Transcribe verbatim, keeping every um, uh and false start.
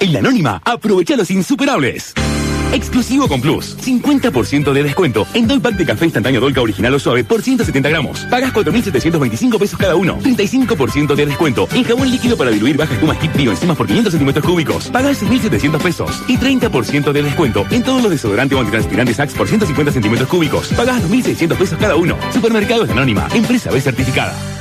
En La Anónima, aprovecha los insuperables. Exclusivo con Plus. cincuenta por ciento de descuento en dos pack de café instantáneo Dolca original o suave por ciento setenta gramos. Pagas cuatro mil setecientos veinticinco pesos cada uno. treinta y cinco por ciento de descuento en jabón líquido para diluir baja espuma Skip Bioenzimas por quinientos centímetros cúbicos. Pagas seis mil setecientos pesos. Y treinta por ciento de descuento en todos los desodorantes o antitranspirantes Axe por ciento cincuenta centímetros cúbicos. Pagas dos mil seiscientos pesos cada uno. Supermercados La Anónima. Empresa B certificada.